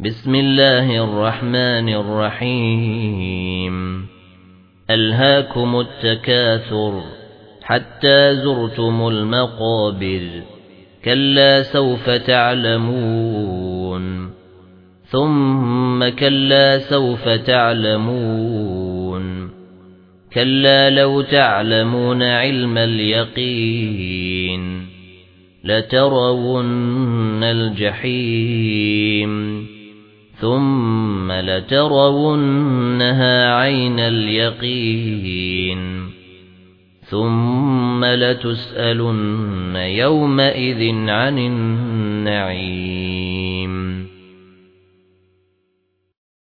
بسم الله الرحمن الرحيم ألهاكم التكاثر حتى زرتم المقابر كلا سوف تعلمون ثم كلا سوف تعلمون كلا لو تعلمون علم اليقين لترون الجحيم ثم لترونها عين اليقين ثم لتسألن يومئذ عن النعيم